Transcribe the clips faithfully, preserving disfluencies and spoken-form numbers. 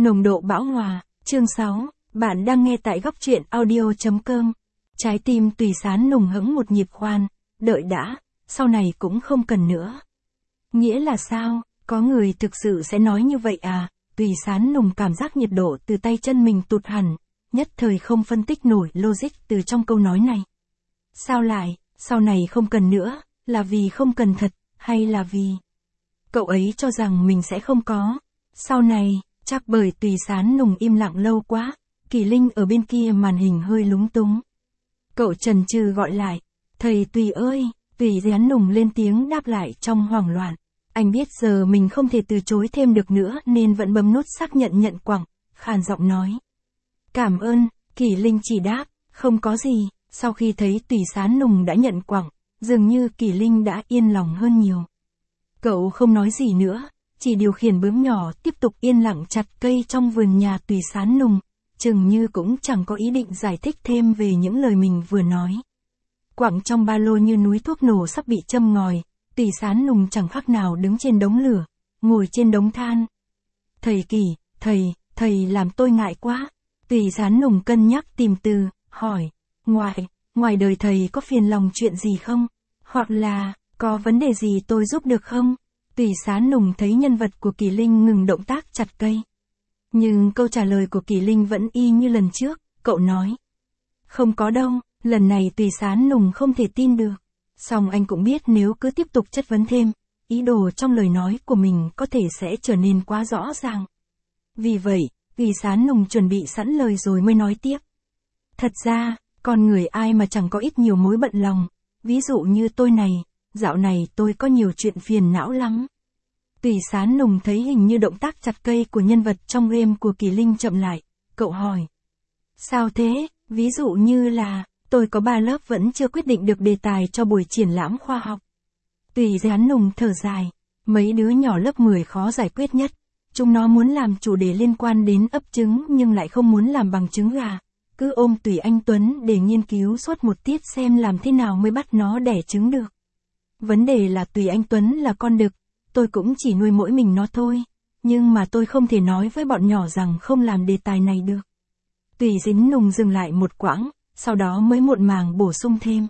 Nồng độ bão hòa, chương sáu, bạn đang nghe tại góc truyện audio chấm com. Trái tim Tùy Sán nùng hững một nhịp khoan, đợi đã, sau này cũng không cần nữa. Nghĩa là sao, có người thực sự sẽ nói như vậy à? Tùy Sán nùng cảm giác nhiệt độ từ tay chân mình tụt hẳn, nhất thời không phân tích nổi logic từ trong câu nói này. Sao lại, sau này không cần nữa, là vì không cần thật, hay là vì cậu ấy cho rằng mình sẽ không có sau này? Chắc bởi Tùy Sán nùng im lặng lâu quá, Kỳ Linh ở bên kia màn hình hơi lúng túng. Cậu chần chừ gọi lại, thầy Tùy ơi. Tùy Sán nùng lên tiếng đáp lại trong hoảng loạn. Anh biết giờ mình không thể từ chối thêm được nữa nên vẫn bấm nút xác nhận nhận quẳng, khàn giọng nói. Cảm ơn. Kỳ Linh chỉ đáp, không có gì. Sau khi thấy Tùy Sán nùng đã nhận quẳng, dường như Kỳ Linh đã yên lòng hơn nhiều. Cậu không nói gì nữa, chỉ điều khiển bướm nhỏ tiếp tục yên lặng chặt cây trong vườn nhà Tùy Sán nùng, chừng như cũng chẳng có ý định giải thích thêm về những lời mình vừa nói. Quặng trong ba lô như núi thuốc nổ sắp bị châm ngòi, Tùy Sán nùng chẳng khác nào đứng trên đống lửa, ngồi trên đống than. Thầy Kỳ, thầy, thầy làm tôi ngại quá. Tùy Sán nùng cân nhắc tìm từ, hỏi, ngoài, ngoài đời thầy có phiền lòng chuyện gì không? Hoặc là, có vấn đề gì tôi giúp được không? Tùy Sán nùng thấy nhân vật của Kỳ Linh ngừng động tác chặt cây. Nhưng câu trả lời của Kỳ Linh vẫn y như lần trước, cậu nói. Không có đâu, lần này Tùy Sán nùng không thể tin được. Song anh cũng biết nếu cứ tiếp tục chất vấn thêm, ý đồ trong lời nói của mình có thể sẽ trở nên quá rõ ràng. Vì vậy, Tùy Sán nùng chuẩn bị sẵn lời rồi mới nói tiếp. Thật ra, con người ai mà chẳng có ít nhiều mối bận lòng, ví dụ như tôi này, dạo này tôi có nhiều chuyện phiền não lắm. Tùy Sán nùng thấy hình như động tác chặt cây của nhân vật trong game của Kỳ Linh chậm lại, cậu hỏi. Sao thế, ví dụ như là, tôi có ba lớp vẫn chưa quyết định được đề tài cho buổi triển lãm khoa học. Tùy Sán nùng thở dài, mấy đứa nhỏ lớp mười khó giải quyết nhất, chúng nó muốn làm chủ đề liên quan đến ấp trứng nhưng lại không muốn làm bằng trứng gà, cứ ôm Tùy Anh Tuấn để nghiên cứu suốt một tiết xem làm thế nào mới bắt nó đẻ trứng được. Vấn đề là Tùy Anh Tuấn là con đực, tôi cũng chỉ nuôi mỗi mình nó thôi, nhưng mà tôi không thể nói với bọn nhỏ rằng không làm đề tài này được. Tùy Dính nùng dừng lại một quãng, sau đó mới muộn màng bổ sung thêm.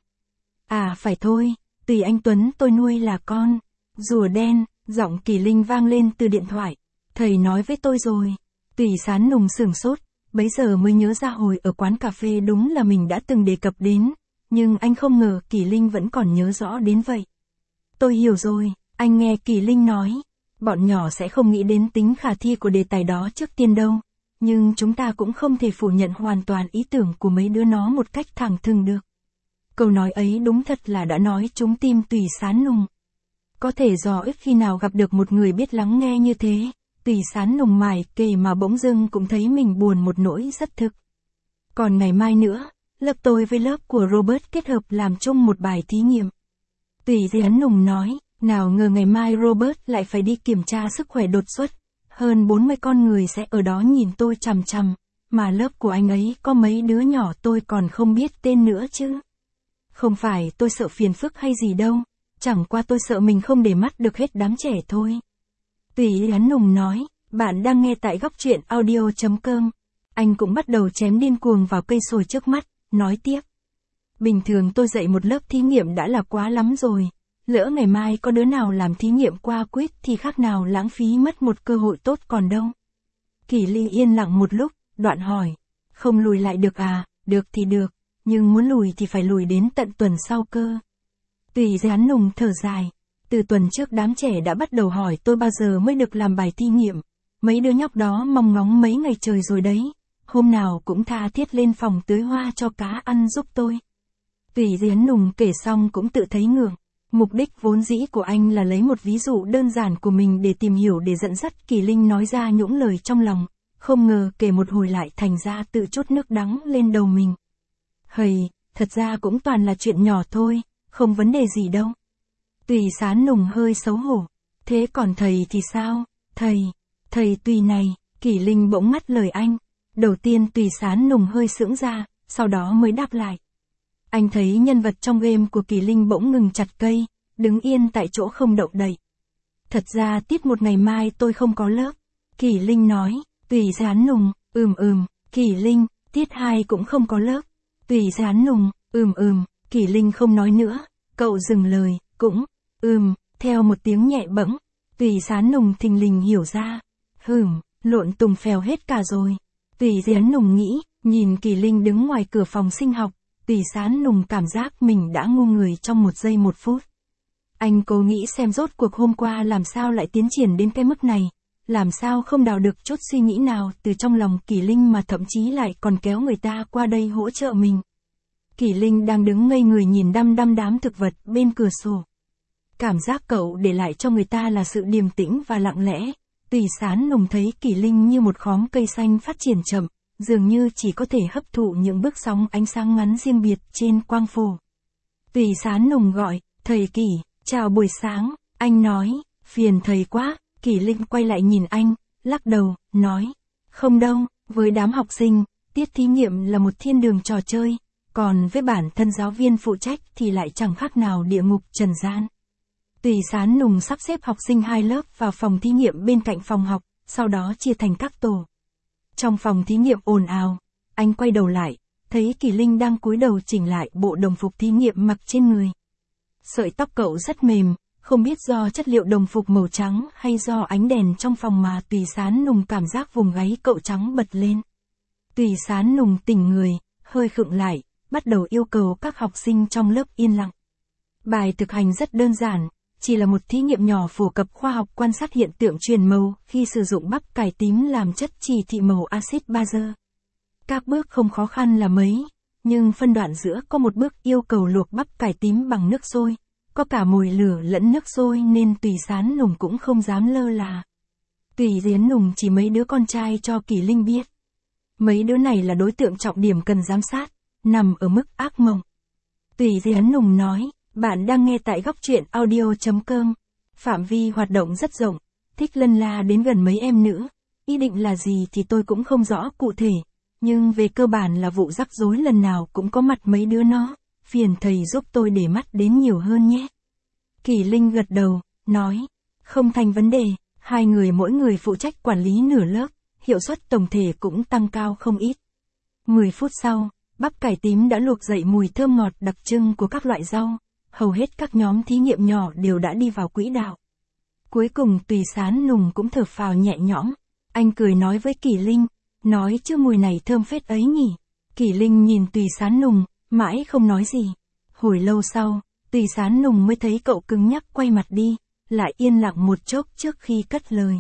À phải thôi, Tùy Anh Tuấn tôi nuôi là con rùa đen. Giọng Kỳ Linh vang lên từ điện thoại. Thầy nói với tôi rồi. Tùy Sán nùng sửng sốt, bấy giờ mới nhớ ra hồi ở quán cà phê đúng là mình đã từng đề cập đến, nhưng anh không ngờ Kỳ Linh vẫn còn nhớ rõ đến vậy. Tôi hiểu rồi. Anh nghe Kỳ Linh nói, bọn nhỏ sẽ không nghĩ đến tính khả thi của đề tài đó trước tiên đâu, nhưng chúng ta cũng không thể phủ nhận hoàn toàn ý tưởng của mấy đứa nó một cách thẳng thừng được. Câu nói ấy đúng thật là đã nói trúng tim Tùy Sán nùng. Có thể do ít khi nào gặp được một người biết lắng nghe như thế, Tùy Sán nùng mải kể mà bỗng dưng cũng thấy mình buồn một nỗi rất thực. Còn ngày mai nữa, lớp tôi với lớp của Robert kết hợp làm chung một bài thí nghiệm. Tùy Sán nùng nói. Nào ngờ ngày mai Robert lại phải đi kiểm tra sức khỏe đột xuất, hơn bốn mươi con người sẽ ở đó nhìn tôi chằm chằm, mà lớp của anh ấy có mấy đứa nhỏ tôi còn không biết tên nữa chứ. Không phải tôi sợ phiền phức hay gì đâu, chẳng qua tôi sợ mình không để mắt được hết đám trẻ thôi. Tùy Sán nùng nói, bạn đang nghe tại góc truyện audio chấm com. Anh cũng bắt đầu chém điên cuồng vào cây sồi trước mắt, nói tiếp. Bình thường tôi dạy một lớp thí nghiệm đã là quá lắm rồi. Lỡ ngày mai có đứa nào làm thí nghiệm qua quýt thì khác nào lãng phí mất một cơ hội tốt còn đâu. Kỳ Linh yên lặng một lúc, đoạn hỏi. Không lùi lại được à? Được thì được, nhưng muốn lùi thì phải lùi đến tận tuần sau cơ. Tùy Sán nùng thở dài. Từ tuần trước đám trẻ đã bắt đầu hỏi tôi bao giờ mới được làm bài thí nghiệm. Mấy đứa nhóc đó mong ngóng mấy ngày trời rồi đấy. Hôm nào cũng tha thiết lên phòng tưới hoa cho cá ăn giúp tôi. Tùy Sán nùng kể xong cũng tự thấy ngượng. Mục đích vốn dĩ của anh là lấy một ví dụ đơn giản của mình để tìm hiểu để dẫn dắt Kỳ Linh nói ra những lời trong lòng, không ngờ kể một hồi lại thành ra tự trút nước đắng lên đầu mình. Hầy, thật ra cũng toàn là chuyện nhỏ thôi, không vấn đề gì đâu. Tùy Sán nùng hơi xấu hổ. Thế còn thầy thì sao? Thầy, thầy Tùy này, Kỳ Linh bỗng ngắt lời anh. Đầu tiên Tùy Sán nùng hơi sững ra, sau đó mới đáp lại. Anh thấy nhân vật trong game của Kỳ Linh bỗng ngừng chặt cây, đứng yên tại chỗ không động đậy. Thật ra tiết một ngày mai tôi không có lớp. Kỳ Linh nói, Tùy Gián Nùng, ừm ừm, Kỷ Linh, tiết hai cũng không có lớp. Tùy Gián Nùng, ừm ừm, Kỷ Linh không nói nữa, cậu dừng lời, cũng, ừm, theo một tiếng nhẹ bẫng. Tùy Gián Nùng thình lình hiểu ra. Hửm, lộn tùng phèo hết cả rồi. Tùy Gián Nùng nghĩ, nhìn Kỷ Linh đứng ngoài cửa phòng sinh học, Tùy Gián Nùng cảm giác mình đã ngu người trong một giây một phút. Anh cố nghĩ xem rốt cuộc hôm qua làm sao lại tiến triển đến cái mức này, làm sao không đào được chút suy nghĩ nào từ trong lòng Kỷ Linh mà thậm chí lại còn kéo người ta qua đây hỗ trợ mình. Kỷ Linh đang đứng ngây người nhìn đăm đăm đám thực vật bên cửa sổ. Cảm giác cậu để lại cho người ta là sự điềm tĩnh và lặng lẽ. Tùy Gián Nùng thấy Kỷ Linh như một khóm cây xanh phát triển chậm, dường như chỉ có thể hấp thụ những bước sóng ánh sáng ngắn riêng biệt trên quang phổ. Tùy Gián Nùng gọi, thầy Kỷ, chào buổi sáng, anh nói, phiền thầy quá. Kỷ Linh quay lại nhìn anh, lắc đầu, nói, không đâu, với đám học sinh, tiết thí nghiệm là một thiên đường trò chơi, còn với bản thân giáo viên phụ trách thì lại chẳng khác nào địa ngục trần gian. Tùy Gián Nùng sắp xếp học sinh hai lớp vào phòng thí nghiệm bên cạnh phòng học, sau đó chia thành các tổ. Trong phòng thí nghiệm ồn ào, anh quay đầu lại, thấy Kỷ Linh đang cúi đầu chỉnh lại bộ đồng phục thí nghiệm mặc trên người. Sợi tóc cậu rất mềm, không biết do chất liệu đồng phục màu trắng hay do ánh đèn trong phòng mà Tùy Gián Nùng cảm giác vùng gáy cậu trắng bật lên. Tùy Gián Nùng tỉnh người, hơi khựng lại, bắt đầu yêu cầu các học sinh trong lớp yên lặng. Bài thực hành rất đơn giản, chỉ là một thí nghiệm nhỏ phổ cập khoa học quan sát hiện tượng chuyển màu khi sử dụng bắp cải tím làm chất chỉ thị màu axit bazơ. Các bước không khó khăn là mấy, nhưng phân đoạn giữa có một bước yêu cầu luộc bắp cải tím bằng nước sôi. Có cả mồi lửa lẫn nước sôi nên Tùy Gián Nùng cũng không dám lơ là. Tùy Gián Nùng chỉ mấy đứa con trai cho Kỷ Linh biết. Mấy đứa này là đối tượng trọng điểm cần giám sát, nằm ở mức ác mộng. Tùy Gián Nùng nói, bạn đang nghe tại góc truyện audio chấm com. Phạm vi hoạt động rất rộng, thích lân la đến gần mấy em nữa. Ý định là gì thì tôi cũng không rõ cụ thể, nhưng về cơ bản là vụ rắc rối lần nào cũng có mặt mấy đứa nó. Phiền thầy giúp tôi để mắt đến nhiều hơn nhé. Kỷ Linh gật đầu, nói, không thành vấn đề, hai người mỗi người phụ trách quản lý nửa lớp, hiệu suất tổng thể cũng tăng cao không ít. mười phút sau, bắp cải tím đã luộc dậy mùi thơm ngọt đặc trưng của các loại rau, hầu hết các nhóm thí nghiệm nhỏ đều đã đi vào quỹ đạo. Cuối cùng Tùy Gián Nùng cũng thở phào nhẹ nhõm, anh cười nói với Kỷ Linh, nói chứ mùi này thơm phết ấy nhỉ. Kỷ Linh nhìn Tùy Gián Nùng, mãi không nói gì. Hồi lâu sau, Tùy Gián Nùng mới thấy cậu cứng nhắc quay mặt đi, lại yên lặng một chốc trước khi cất lời.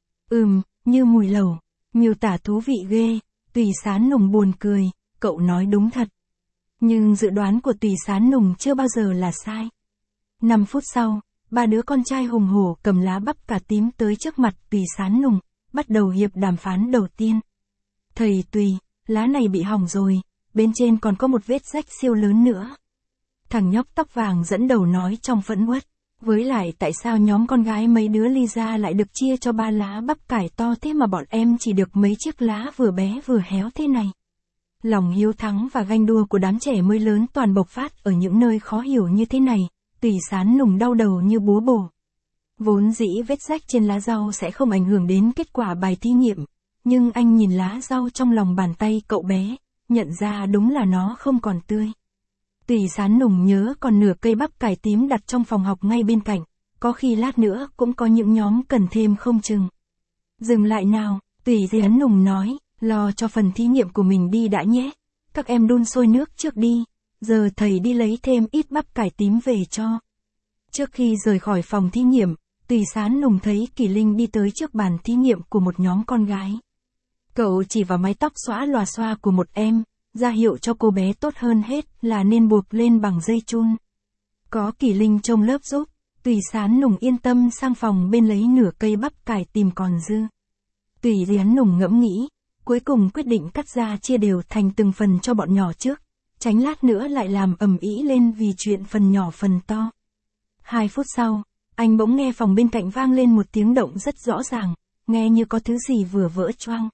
Ừm, như mùi lẩu, miêu tả thú vị ghê. Tùy Gián Nùng buồn cười, cậu nói đúng thật. Nhưng dự đoán của Tùy Gián Nùng chưa bao giờ là sai. Năm phút sau, ba đứa con trai hùng hổ cầm lá bắp cà tím tới trước mặt Tùy Gián Nùng, bắt đầu hiệp đàm phán đầu tiên. Thầy Tùy, lá này bị hỏng rồi, bên trên còn có một vết rách siêu lớn nữa. Thằng nhóc tóc vàng dẫn đầu nói trong phẫn uất. Với lại tại sao nhóm con gái mấy đứa Lisa lại được chia cho ba lá bắp cải to thế mà bọn em chỉ được mấy chiếc lá vừa bé vừa héo thế này. Lòng hiếu thắng và ganh đua của đám trẻ mới lớn toàn bộc phát ở những nơi khó hiểu như thế này. Tùy Gián Nùng đau đầu như búa bổ. Vốn dĩ vết rách trên lá rau sẽ không ảnh hưởng đến kết quả bài thí nghiệm, nhưng anh nhìn lá rau trong lòng bàn tay cậu bé, nhận ra đúng là nó không còn tươi. Tùy Gián Nùng nhớ còn nửa cây bắp cải tím đặt trong phòng học ngay bên cạnh, có khi lát nữa cũng có những nhóm cần thêm không chừng. Dừng lại nào, Tùy Gián Nùng nói, lo cho phần thí nghiệm của mình đi đã nhé. Các em đun sôi nước trước đi, giờ thầy đi lấy thêm ít bắp cải tím về cho. Trước khi rời khỏi phòng thí nghiệm, Tùy Gián Nùng thấy Kỷ Linh đi tới trước bàn thí nghiệm của một nhóm con gái. Cậu chỉ vào mái tóc xõa lòa xoa của một em, ra hiệu cho cô bé tốt hơn hết là nên buộc lên bằng dây chun. Có Kỷ Linh trông lớp giúp, Tùy Gián Nùng yên tâm sang phòng bên lấy nửa cây bắp cải tìm còn dư. Tùy Gián Nùng ngẫm nghĩ, cuối cùng quyết định cắt ra chia đều thành từng phần cho bọn nhỏ trước, tránh lát nữa lại làm ầm ĩ lên vì chuyện phần nhỏ phần to. Hai phút sau, anh bỗng nghe phòng bên cạnh vang lên một tiếng động rất rõ ràng, nghe như có thứ gì vừa vỡ choang.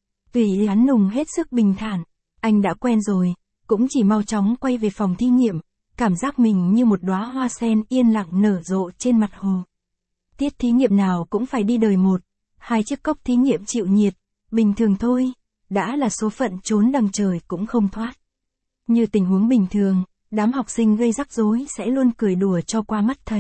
Tùy Gián Nùng hết sức bình thản, anh đã quen rồi, cũng chỉ mau chóng quay về phòng thí nghiệm, cảm giác mình như một đóa hoa sen yên lặng nở rộ trên mặt hồ. Tiết thí nghiệm nào cũng phải đi đời một, hai chiếc cốc thí nghiệm chịu nhiệt, bình thường thôi, đã là số phận trốn đằng trời cũng không thoát. Như tình huống bình thường, đám học sinh gây rắc rối sẽ luôn cười đùa cho qua mắt thầy.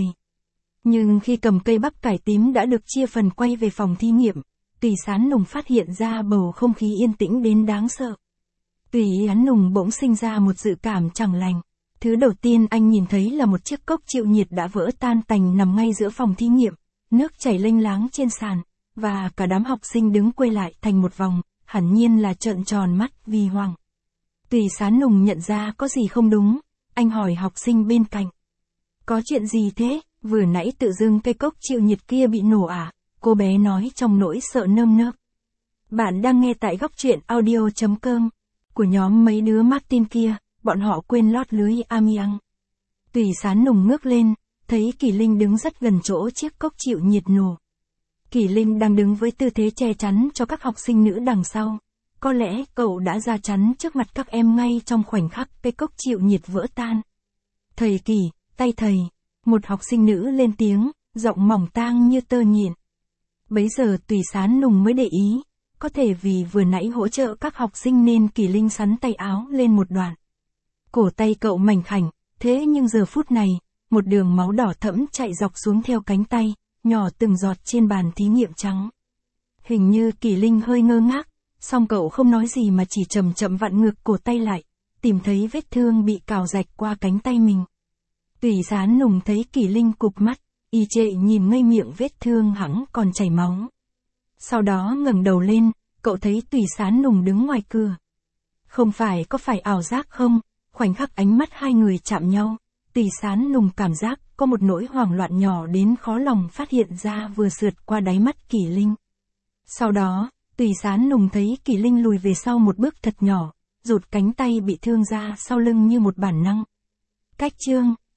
Nhưng khi cầm cây bắp cải tím đã được chia phần quay về phòng thí nghiệm, Tùy Sán Nùng phát hiện ra bầu không khí yên tĩnh đến đáng sợ. Tùy Sán Nùng bỗng sinh ra một dự cảm chẳng lành. Thứ đầu tiên anh nhìn thấy là một chiếc cốc chịu nhiệt đã vỡ tan tành nằm ngay giữa phòng thí nghiệm, nước chảy lênh láng trên sàn, và cả đám học sinh đứng quay lại thành một vòng, hẳn nhiên là trợn tròn mắt vì hoảng. Tùy Sán Nùng nhận ra có gì không đúng, anh hỏi học sinh bên cạnh. Có chuyện gì thế, vừa nãy tự dưng cây cốc chịu nhiệt kia bị nổ à? Cô bé nói trong nỗi sợ nơm nớp. Bạn đang nghe tại góc truyện audio chấm com của nhóm mấy đứa Martin kia, bọn họ quên lót lưới amiang. Tùy Sán Nùng ngước lên, thấy Kỳ Linh đứng rất gần chỗ chiếc cốc chịu nhiệt nổ. Kỳ Linh đang đứng với tư thế che chắn cho các học sinh nữ đằng sau. Có lẽ cậu đã ra chắn trước mặt các em ngay trong khoảnh khắc cây cốc chịu nhiệt vỡ tan. Thầy Kỳ, tay thầy, một học sinh nữ lên tiếng, giọng mỏng tang như tơ nhện. Bấy giờ Tùy Sán Nùng mới để ý, có thể vì vừa nãy hỗ trợ các học sinh nên Kỳ Linh sắn tay áo lên một đoạn. Cổ tay cậu mảnh khảnh, thế nhưng giờ phút này, một đường máu đỏ thẫm chạy dọc xuống theo cánh tay, nhỏ từng giọt trên bàn thí nghiệm trắng. Hình như Kỳ Linh hơi ngơ ngác, song cậu không nói gì mà chỉ chậm chậm vặn ngược cổ tay lại, tìm thấy vết thương bị cào rạch qua cánh tay mình. Tùy Sán Nùng thấy Kỳ Linh cụp mắt, y trệ nhìn ngây miệng vết thương hẳn còn chảy máu. Sau đó ngẩng đầu lên, cậu thấy Tùy Sán Nùng đứng ngoài cửa. Không phải có phải ảo giác không? Khoảnh khắc ánh mắt hai người chạm nhau, Tùy Sán Nùng cảm giác có một nỗi hoảng loạn nhỏ đến khó lòng phát hiện ra vừa sượt qua đáy mắt Kỳ Linh. Sau đó, Tùy Sán Nùng thấy Kỳ Linh lùi về sau một bước thật nhỏ, rụt cánh tay bị thương ra sau lưng như một bản năng. Cách chương